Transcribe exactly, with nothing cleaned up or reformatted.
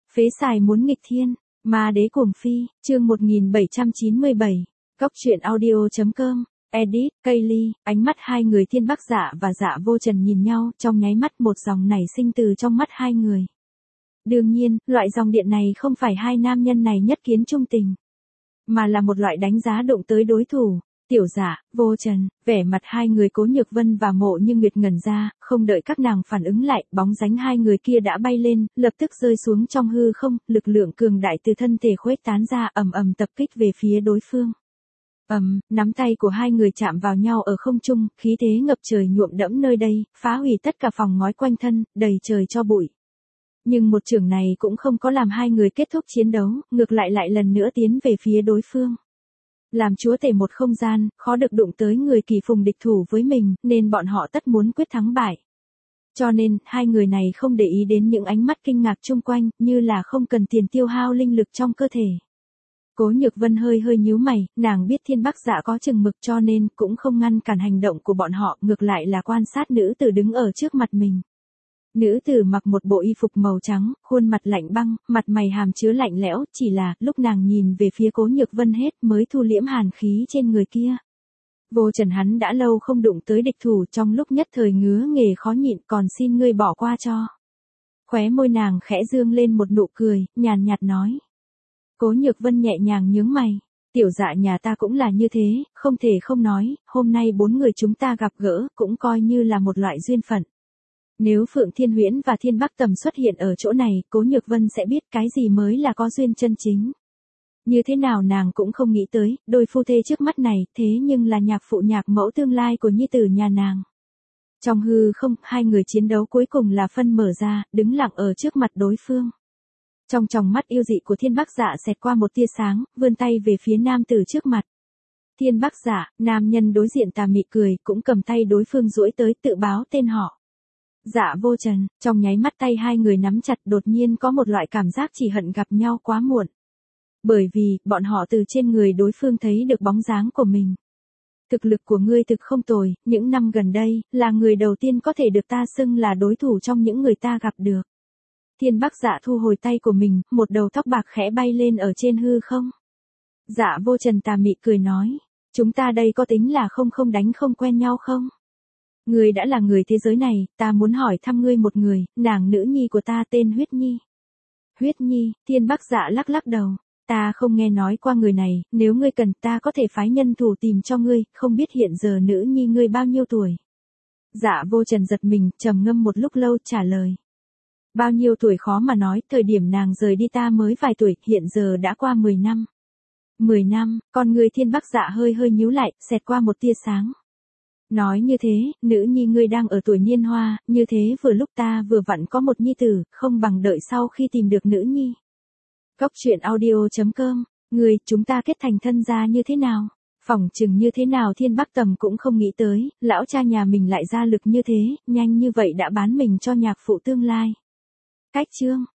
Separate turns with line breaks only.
Phế xài muốn nghịch thiên, ma đế cuồng phi, chương một nghìn bảy trăm chín mươi bảy, Cốc truyện audio.com, edit, Kaylee, ánh mắt hai người Thiên Bắc Dạ và Dạ Vô Trần nhìn nhau, trong nháy mắt một dòng nảy sinh từ trong mắt hai người. Đương nhiên, loại dòng điện này không phải hai nam nhân này nhất kiến trung tình, mà là một loại đánh giá đụng tới đối thủ. Tiểu Dạ, Vô Trần, vẻ mặt hai người Cố Nhược Vân và Mộ Như Nguyệt ngẩn ra, không đợi các nàng phản ứng lại, bóng dáng hai người kia đã bay lên, lập tức rơi xuống trong hư không, lực lượng cường đại từ thân thể khuếch tán ra ầm ầm tập kích về phía đối phương. Ầm, nắm tay của hai người chạm vào nhau ở không trung, khí thế ngập trời nhuộm đẫm nơi đây, phá hủy tất cả phòng ngói quanh thân, đầy trời cho bụi. Nhưng một chưởng này cũng không có làm hai người kết thúc chiến đấu, ngược lại lại lần nữa tiến về phía đối phương. Làm chúa tể một không gian, khó được đụng tới người kỳ phùng địch thủ với mình, nên bọn họ tất muốn quyết thắng bại. Cho nên, hai người này không để ý đến những ánh mắt kinh ngạc chung quanh, như là không cần tiền tiêu hao linh lực trong cơ thể. Cố Nhược Vân hơi hơi nhíu mày, nàng biết Thiên Bắc Dạ có chừng mực cho nên cũng không ngăn cản hành động của bọn họ, ngược lại là quan sát nữ tử đứng ở trước mặt mình. Nữ tử mặc một bộ y phục màu trắng, khuôn mặt lạnh băng, mặt mày hàm chứa lạnh lẽo, chỉ là, lúc nàng nhìn về phía Cố Nhược Vân hết mới thu liễm hàn khí trên người kia. Vô Trần hắn đã lâu không đụng tới địch thủ, trong lúc nhất thời ngứa nghề khó nhịn, còn xin ngươi bỏ qua cho. Khóe môi nàng khẽ dương lên một nụ cười, nhàn nhạt nói. Cố Nhược Vân nhẹ nhàng nhướng mày. Tiểu Dạ nhà ta cũng là như thế, không thể không nói, hôm nay bốn người chúng ta gặp gỡ, cũng coi như là một loại duyên phận. Nếu Phượng Thiên Huyễn và Thiên Bắc Tầm xuất hiện ở chỗ này, Cố Nhược Vân sẽ biết cái gì mới là có duyên chân chính. Như thế nào nàng cũng không nghĩ tới, đôi phu thê trước mắt này, thế nhưng là nhạc phụ nhạc mẫu tương lai của nhi tử nhà nàng. Trong hư không, hai người chiến đấu cuối cùng là phân mở ra, đứng lặng ở trước mặt đối phương. Trong tròng mắt yêu dị của Thiên Bắc Dạ xẹt qua một tia sáng, vươn tay về phía nam tử trước mặt. Thiên Bắc Dạ, nam nhân đối diện tà mị cười, cũng cầm tay đối phương duỗi tới tự báo tên họ. Dạ Vô Trần, trong nháy mắt tay hai người nắm chặt, đột nhiên có một loại cảm giác chỉ hận gặp nhau quá muộn. Bởi vì, bọn họ từ trên người đối phương thấy được bóng dáng của mình. Thực lực của ngươi thực không tồi, những năm gần đây, là người đầu tiên có thể được ta xưng là đối thủ trong những người ta gặp được. Thiên Bắc Dạ thu hồi tay của mình, một đầu tóc bạc khẽ bay lên ở trên hư không. Dạ Vô Trần tà mị cười nói, chúng ta đây có tính là không không đánh không quen nhau không? Ngươi đã là người thế giới này, ta muốn hỏi thăm ngươi một người, nàng nữ nhi của ta tên Huyết Nhi. Huyết Nhi, Thiên Bắc Dạ lắc lắc đầu, ta không nghe nói qua người này, nếu ngươi cần ta có thể phái nhân thủ tìm cho ngươi, không biết hiện giờ nữ nhi ngươi bao nhiêu tuổi. Dạ Vô Trần giật mình, trầm ngâm một lúc lâu trả lời. Bao nhiêu tuổi khó mà nói, thời điểm nàng rời đi ta mới vài tuổi, hiện giờ đã qua mười năm. mười năm, con người Thiên Bắc Dạ hơi hơi nhíu lại, xẹt qua một tia sáng. Nói như thế, nữ nhi ngươi đang ở tuổi niên hoa, như thế vừa lúc ta vừa vặn có một nhi tử, không bằng đợi sau khi tìm được nữ nhi. Cốc truyện audio.com, ngươi, chúng ta kết thành thân gia như thế nào? Phỏng chừng như thế nào Thiên Bắc Tầm cũng không nghĩ tới, lão cha nhà mình lại ra lực như thế, nhanh như vậy đã bán mình cho nhạc phụ tương lai. Cách chương.